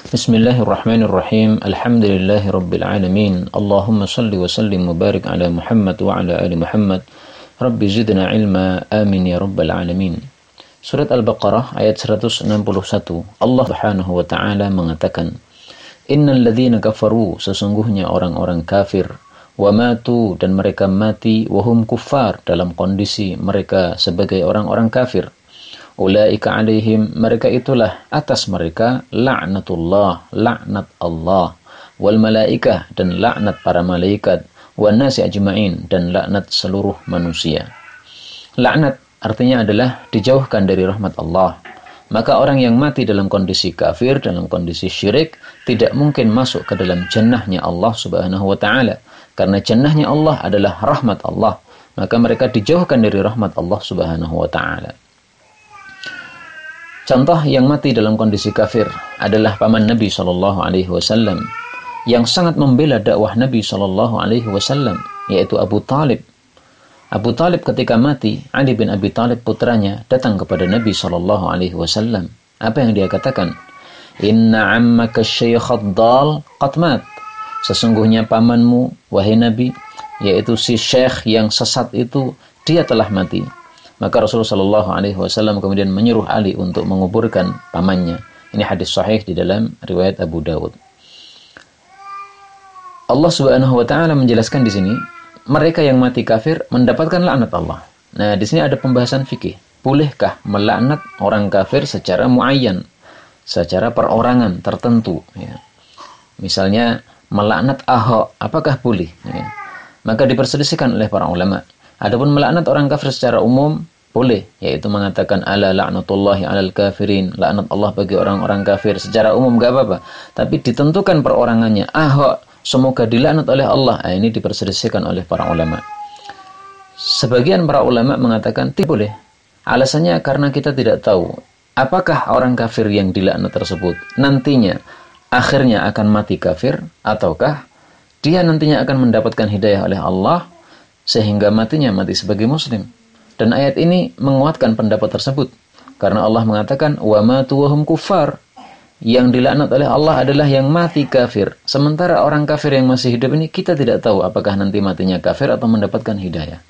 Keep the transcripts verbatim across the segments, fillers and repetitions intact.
Bismillahirrahmanirrahim. Alhamdulillahi rabbil alamin. Allahumma salli wa sallim wa barik ala Muhammad wa ala ali Muhammad. Rabbi zidna ilma. Amin ya rabbal alamin. Surat Al-Baqarah ayat seratus enam puluh satu. Allah Subhanahu wa taala mengatakan, "Innal ladzina kafaru", sesungguhnya orang-orang kafir, wa matu, dan mereka mati, wa hum kuffar, dalam kondisi mereka sebagai orang-orang kafir. Ulaika alaihim, mereka itulah atas mereka la'natullah, laknat Allah, wal malaikah, dan laknat para malaikat, wan nasi ajma'in, dan laknat seluruh manusia. Laknat artinya adalah dijauhkan dari rahmat Allah. Maka orang yang mati dalam kondisi kafir, dalam kondisi syirik, tidak mungkin masuk ke dalam jannahnya Allah Subhanahu wa taala, karena jannahnya Allah adalah rahmat Allah. Maka mereka dijauhkan dari rahmat Allah Subhanahu wa taala. Contoh yang mati dalam kondisi kafir adalah paman Nabi shallallahu alaihi wasallam yang sangat membela dakwah Nabi shallallahu alaihi wasallam, yaitu Abu Talib. Abu Talib ketika mati, Ali bin Abi Talib putranya datang kepada Nabi shallallahu alaihi wasallam. Apa yang dia katakan? Inna ammaka syaikh dal qad mat. Sesungguhnya pamanmu, wahai Nabi, yaitu si syekh yang sesat itu, dia telah mati. Maka Rasulullah shallallahu alaihi wasallam kemudian menyuruh Ali untuk menguburkan pamannya. Ini hadis sahih di dalam riwayat Abu Dawud. Allah Subhanahu wa taala menjelaskan di sini, mereka yang mati kafir mendapatkan laknat Allah. Nah, di sini ada pembahasan fikih. Bolehkah melaknat orang kafir secara muayyan, secara perorangan tertentu, ya. Misalnya melaknat Ahok, apakah boleh? Ya. Maka diperselisihkan oleh para ulama. Adapun melaknat orang kafir secara umum boleh, yaitu mengatakan ala la'natullahi 'alal kafirin, laknat Allah bagi orang-orang kafir, secara umum enggak apa-apa. Tapi ditentukan perorangannya, Ahok semoga dilaknat oleh Allah. Nah, ini diperselisihkan oleh para ulama. Sebagian para ulama mengatakan tidak boleh. Alasannya karena kita tidak tahu apakah orang kafir yang dilaknat tersebut nantinya akhirnya akan mati kafir, ataukah dia nantinya akan mendapatkan hidayah oleh Allah sehingga matinya mati sebagai muslim. Dan ayat ini menguatkan pendapat tersebut, karena Allah mengatakan wa matu wa hum kuffar. Yang dilaknat oleh Allah adalah yang mati kafir. Sementara orang kafir yang masih hidup ini kita tidak tahu apakah nanti matinya kafir atau mendapatkan hidayah.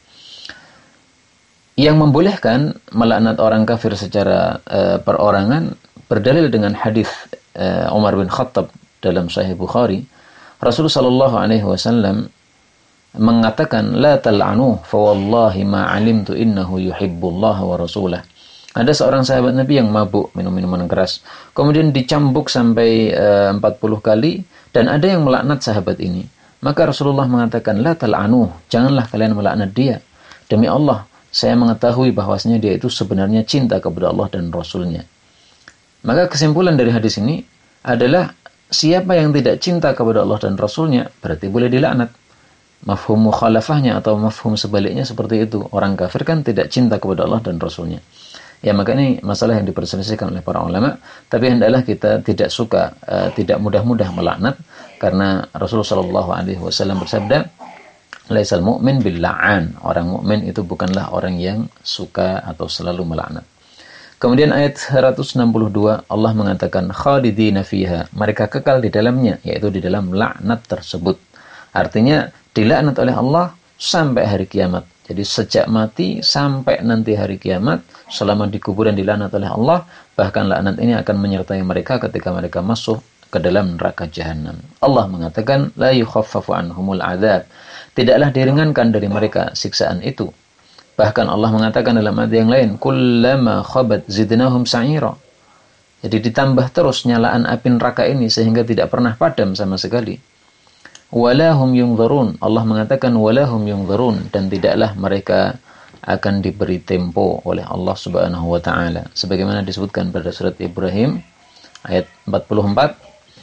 Yang membolehkan melaknat orang kafir secara uh, perorangan berdalil dengan hadis uh, Umar bin Khattab dalam Sahih Bukhari. Rasulullah sallallahu alaihi wasallam mengatakan la tal'anu fa wallahi ma 'alimtu innahu yuhibbullaha wa rasulah. Ada seorang sahabat Nabi yang mabuk minum minuman keras, kemudian dicambuk sampai uh, empat puluh kali, dan ada yang melaknat sahabat ini. Maka Rasulullah mengatakan la tal'anu, janganlah kalian melaknat dia. Demi Allah, saya mengetahui bahwasanya dia itu sebenarnya cinta kepada Allah dan Rasulnya. Maka kesimpulan dari hadis ini adalah siapa yang tidak cinta kepada Allah dan Rasulnya berarti boleh dilaknat. Mafhum mukhalafahnya atau mafhum sebaliknya seperti itu. Orang kafir kan tidak cinta kepada Allah dan Rasulnya. Ya, maka ini masalah yang diperselisihkan oleh para ulama. Tapi hendaklah kita tidak suka, uh, tidak mudah-mudah melaknat, karena Rasulullah shallallahu alaihi wasallam bersabda, laisal mu'min bil la'an. Orang mukmin itu bukanlah orang yang suka atau selalu melaknat. Kemudian ayat seratus enam puluh dua, Allah mengatakan khalidina fiha, mereka kekal di dalamnya, yaitu di dalam laknat tersebut. Artinya dilaknat oleh Allah sampai hari kiamat. Jadi sejak mati sampai nanti hari kiamat, selama di kuburan dilaknat oleh Allah, bahkan laknat ini akan menyertai mereka ketika mereka masuk ke dalam neraka jahanam. Allah mengatakan la yukhaffafu anhumul adzab, tidaklah diringankan dari mereka siksaan itu. Bahkan Allah mengatakan dalam ayat yang lain, kullama khabat zidnahum sa'ira. Jadi ditambah terus nyalaan api neraka ini sehingga tidak pernah padam sama sekali. Walahum yungdharun, Allah mengatakan walahum yungdharun, dan tidaklah mereka akan diberi tempo oleh Allah Subhanahu wa taala, sebagaimana disebutkan pada surat Ibrahim ayat empat puluh empat.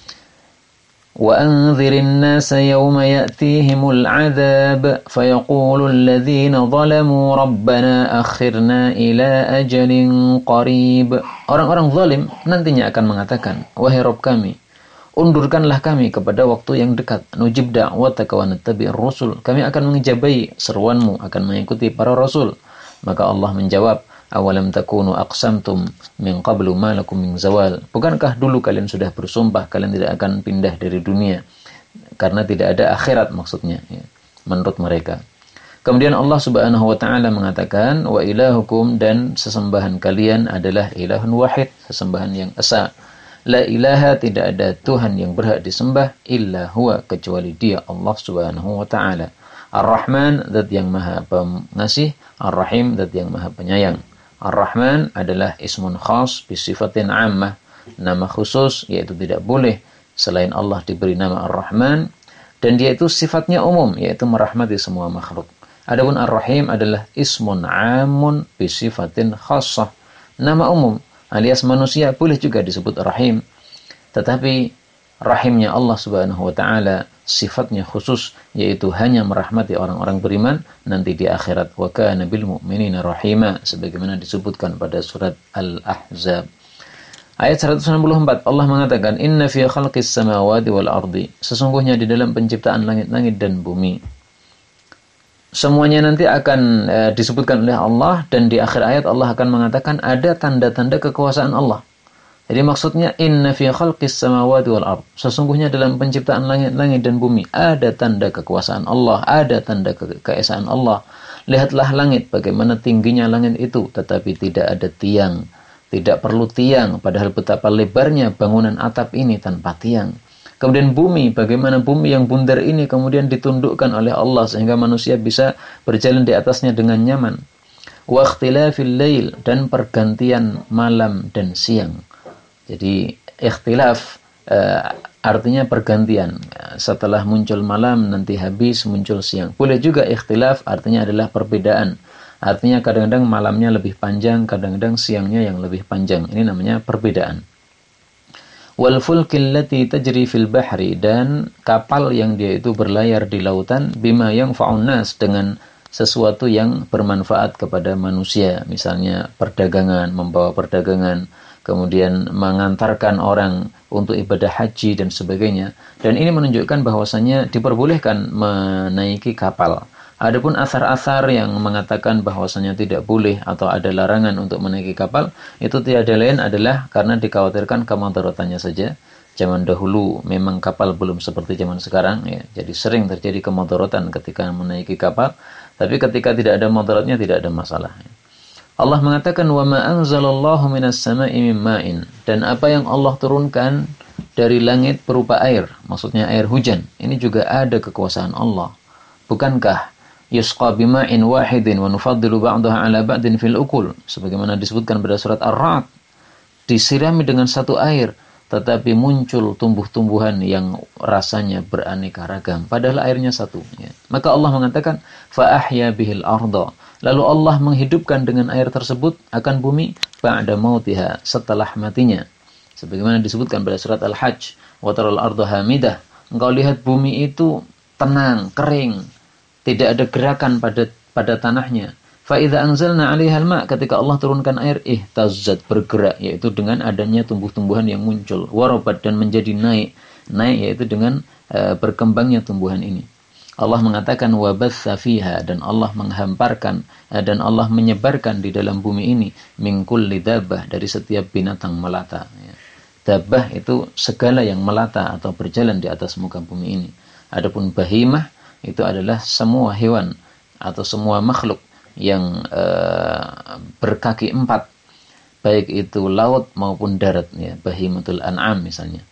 Wa anzirin nasa yawma ya'tihimul 'adzab fayaqulu alladhina zalamu rabbana akhirna ila ajalin qarib. Orang-orang zalim nantinya akan mengatakan, wahai Rabb kami, undurkanlah kami kepada waktu yang dekat. Nujib da'wataka wa nattabi'ir rusul. Kami akan mengijabahi seruanmu, akan mengikuti para rasul. Maka Allah menjawab, Awalam takunu aqsamtum min qablu ma lakum min zawal. Bukankah dulu kalian sudah bersumpah kalian tidak akan pindah dari dunia karena tidak ada akhirat maksudnya ya, menurut mereka. Kemudian Allah Subhanahu wa taala mengatakan wa ilahukum, dan sesembahan kalian adalah ilahun wahid, sesembahan yang esa. La ilaha, tidak ada Tuhan yang berhak disembah illa huwa, kecuali Dia Allah Subhanahu wa taala. Ar-Rahman, zat yang maha pengasih, Ar-Rahim, zat yang maha penyayang. Ar-Rahman adalah ismun khas bisifatin ammah, nama khusus, yaitu tidak boleh selain Allah diberi nama Ar-Rahman, dan dia itu sifatnya umum, yaitu merahmati semua makhluk. Adapun Ar-Rahim adalah ismun amun bisifatin khassah, nama umum, alias manusia boleh juga disebut Rahim, tetapi rahimnya Allah Subhanahu wa taala sifatnya khusus, yaitu hanya merahmati orang-orang beriman nanti di akhirat. Wa kana bil mu'minina rahima, sebagaimana disebutkan pada surat Al-Ahzab ayat seratus enam puluh empat. Allah mengatakan inna fi khalqis samawati wal ardi, sesungguhnya di dalam penciptaan langit-langit dan bumi. Semuanya nanti akan e, disebutkan oleh Allah, dan di akhir ayat Allah akan mengatakan ada tanda-tanda kekuasaan Allah. Jadi maksudnya inna fi khalqis samawati wal ard, sesungguhnya dalam penciptaan langit-langit dan bumi ada tanda kekuasaan Allah, ada tanda ke- keesaan Allah. Lihatlah langit, bagaimana tingginya langit itu, tetapi tidak ada tiang, tidak perlu tiang, padahal betapa lebarnya bangunan atap ini tanpa tiang. Kemudian bumi, bagaimana bumi yang bundar ini kemudian ditundukkan oleh Allah sehingga manusia bisa berjalan di atasnya dengan nyaman. Wa ikhtilafil lail, dan pergantian malam dan siang. Jadi ikhtilaf uh, artinya pergantian. Setelah muncul malam nanti habis muncul siang. Boleh juga ikhtilaf artinya adalah perbedaan. Artinya kadang-kadang malamnya lebih panjang, kadang-kadang siangnya yang lebih panjang. Ini namanya perbedaan. Wal fulkil lati tajri fil bahri, dan kapal yang dia itu berlayar di lautan, bima yang fa'unnas, dengan sesuatu yang bermanfaat kepada manusia, misalnya perdagangan, membawa perdagangan, kemudian mengantarkan orang untuk ibadah haji dan sebagainya. Dan ini menunjukkan bahwasanya diperbolehkan menaiki kapal. Adapun asar-asar yang mengatakan bahwasanya tidak boleh atau ada larangan untuk menaiki kapal, itu tiada lain adalah karena dikhawatirkan kemadaratannya saja. Zaman dahulu memang kapal belum seperti zaman sekarang ya. Jadi sering terjadi kemudaratan ketika menaiki kapal, tapi ketika tidak ada mudaratnya tidak ada masalah. Allah mengatakan wa ma anzalallahu minas sama'i min ma'in, dan apa yang Allah turunkan dari langit berupa air, maksudnya air hujan. Ini juga ada kekuasaan Allah. Bukankah yusqa bima'in wahidin wa nufaddilu ba'daha 'ala ba'din fil ukul, sebagaimana disebutkan pada surat Ar-Ra'd, disirami dengan satu air tetapi muncul tumbuh-tumbuhan yang rasanya beraneka ragam, padahal airnya satu ya. Maka Allah mengatakan fa ahya bihil arda, lalu Allah menghidupkan dengan air tersebut akan bumi ba'da mautiha, setelah matinya, sebagaimana disebutkan pada surat Al-Hajj wa taral arda hamidah, engkau lihat bumi itu tenang, kering, tidak ada gerakan pada pada tanahnya. Fa idza anzalna 'alaiha al-ma', ketika Allah turunkan air, ihtazzat, bergerak, yaitu dengan adanya tumbuh-tumbuhan yang muncul, warabat, dan menjadi naik. Naik yaitu dengan uh, berkembangnya tumbuhan ini. Allah mengatakan wa batsa fiha, dan Allah menghamparkan uh, dan Allah menyebarkan di dalam bumi ini min kulli dabbah, dari setiap binatang melata ya. Dabbah itu segala yang melata atau berjalan di atas muka bumi ini. Adapun bahimah itu adalah semua hewan atau semua makhluk yang uh, berkaki empat, baik itu laut maupun darat ya, bahimatul an'am misalnya.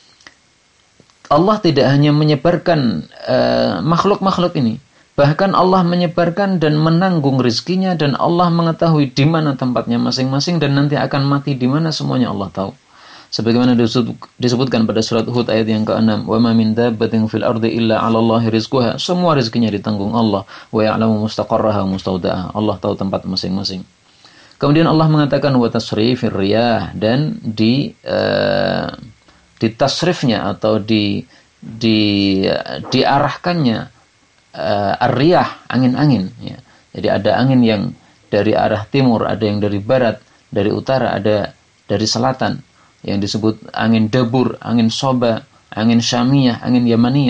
Allah tidak hanya menyebarkan uh, makhluk-makhluk ini, bahkan Allah menyebarkan dan menanggung rizkinya, dan Allah mengetahui di mana tempatnya masing-masing, dan nanti akan mati di mana semuanya Allah tahu. Sebagaimana disebutkan pada surat Hud ayat yang keenam, wa ma min dabbatin fil ardi illa 'ala Allahi rizquha, semua rezekinya ditanggung Allah, wa ya'lamu mustaqarraha wa mustaudaha, Allah tahu tempat masing-masing. Kemudian Allah mengatakan wa tasrifir riyah, dan di uh, di tasrifnya atau di di diarahkannya uh, ar-riyah, angin-angin ya. Jadi ada angin yang dari arah timur, ada yang dari barat, dari utara, ada dari selatan, yang disebut angin debur, angin soba, angin syamiyah, angin yamaniyah.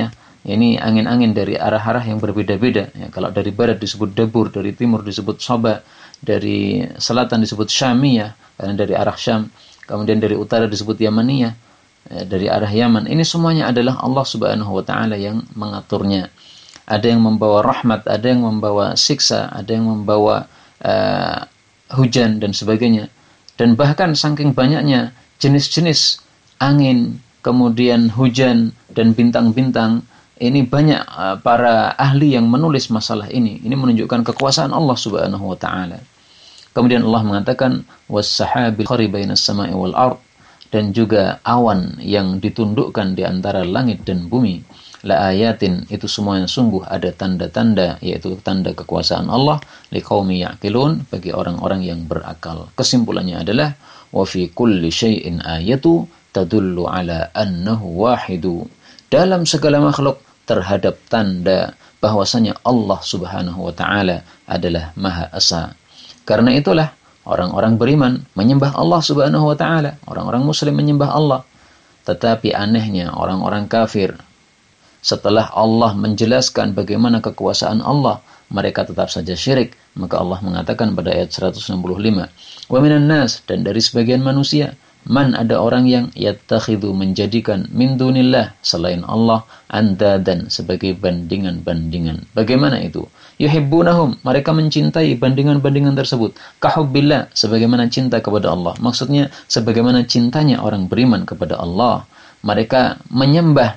Ini angin-angin dari arah-arah yang berbeda-beda. Ya, kalau dari barat disebut Dabur, dari timur disebut Saba, dari selatan disebut Syamiyah, karena dari arah Syam. Kemudian dari utara disebut Yamaniyah, ya, dari arah Yaman. Ini semuanya adalah Allah Subhanahu wa Ta'ala yang mengaturnya. Ada yang membawa rahmat, ada yang membawa siksa, ada yang membawa uh, hujan dan sebagainya. Dan bahkan saking banyaknya jenis-jenis angin, kemudian hujan dan bintang-bintang, ini banyak uh, para ahli yang menulis masalah ini. Ini menunjukkan kekuasaan Allah Subhanahu wa Ta'ala. Kemudian Allah mengatakan was-sahabil qari bainas sama'i wal ard, dan juga awan yang ditundukkan di antara langit dan bumi. La ayatin, itu semuanya sungguh ada tanda-tanda, yaitu tanda kekuasaan Allah, liqaumi ya'qilun, bagi orang-orang yang berakal. Kesimpulannya adalah wa fi kulli syai'in ayatu tadullu ala annahu wahidu. Dalam segala makhluk terhadap tanda bahwasanya Allah Subhanahu wa Ta'ala adalah Maha Esa. Karena itulah orang-orang beriman menyembah Allah Subhanahu wa Ta'ala, orang-orang muslim menyembah Allah. Tetapi anehnya orang-orang kafir, setelah Allah menjelaskan bagaimana kekuasaan Allah, mereka tetap saja syirik. Maka Allah mengatakan pada ayat seratus enam puluh lima, wa minan nas, dan dari sebagian manusia, man, ada orang yang yattakhidhu, menjadikan min dunillah, selain Allah, andadan, sebagai bandingan-bandingan. Bagaimana itu? Yuhibbunahum, mereka mencintai bandingan-bandingan tersebut. Kahubbillah, sebagaimana cinta kepada Allah. Maksudnya sebagaimana cintanya orang beriman kepada Allah. Mereka menyembah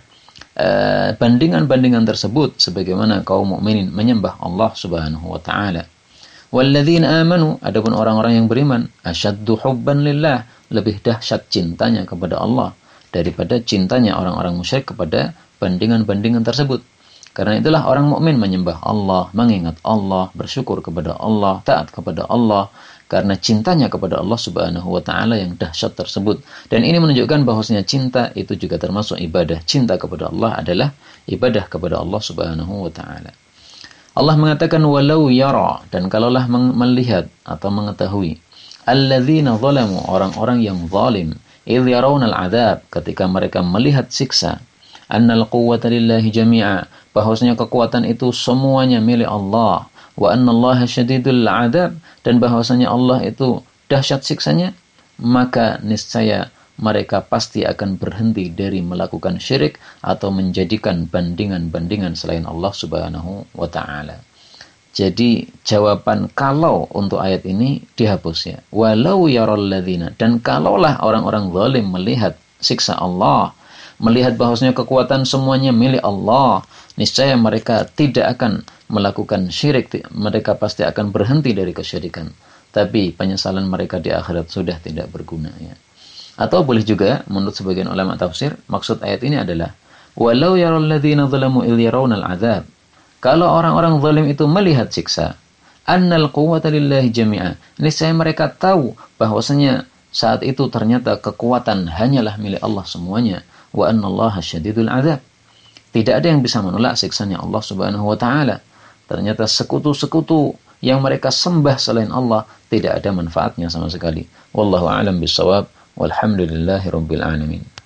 uh, bandingan-bandingan tersebut sebagaimana kaum mukminin menyembah Allah Subhanahu wa Ta'ala. Walladzina amanu, adapun orang-orang yang beriman, asyaddu hubban lillah, lebih dahsyat cintanya kepada Allah daripada cintanya orang-orang musyrik kepada bandingan-bandingan tersebut. Karena itulah orang mukmin menyembah Allah, mengingat Allah, bersyukur kepada Allah, taat kepada Allah, karena cintanya kepada Allah Subhanahu wa Ta'ala yang dahsyat tersebut. Dan ini menunjukkan bahwasanya cinta itu juga termasuk ibadah. Cinta kepada Allah adalah ibadah kepada Allah Subhanahu wa Ta'ala. Allah mengatakan walau yara, dan kalaulah melihat atau mengetahui, alladzina zalamu, orang-orang yang zalim, idh yarawnal adzab, ketika mereka melihat siksa, annal quwwata lillahi jami'a, bahwasanya kekuatan itu semuanya milik Allah, wa annallaha syadidul adzab, dan bahwasanya Allah itu dahsyat siksanya, maka niscaya mereka pasti akan berhenti dari melakukan syirik atau menjadikan bandingan-bandingan selain Allah Subhanahu wa Ta'ala. Jadi jawaban kalau untuk ayat ini dihapus ya. Walau yaral ladzina, dan kalaulah orang-orang zalim melihat siksa Allah, melihat bahwasanya kekuatan semuanya milik Allah, niscaya mereka tidak akan melakukan syirik, mereka pasti akan berhenti dari kesyirikan. Tapi penyesalan mereka di akhirat sudah tidak berguna ya. Atau boleh juga menurut sebagian ulama tafsir, maksud ayat ini adalah walau yaral ladzina zalamu idh yarawnal adzab, kalau orang-orang zalim itu melihat siksa, annal quwwata lillahi jami'a, niscaya mereka tahu bahwasanya saat itu ternyata kekuatan hanyalah milik Allah semuanya, wa annallaha syadidul adzab, tidak ada yang bisa menolak siksanya Allah Subhanahu wa Ta'ala. Ternyata sekutu-sekutu yang mereka sembah selain Allah tidak ada manfaatnya sama sekali. Wallahu a'lam bishawab. Walhamdulillahi rabbil alamin.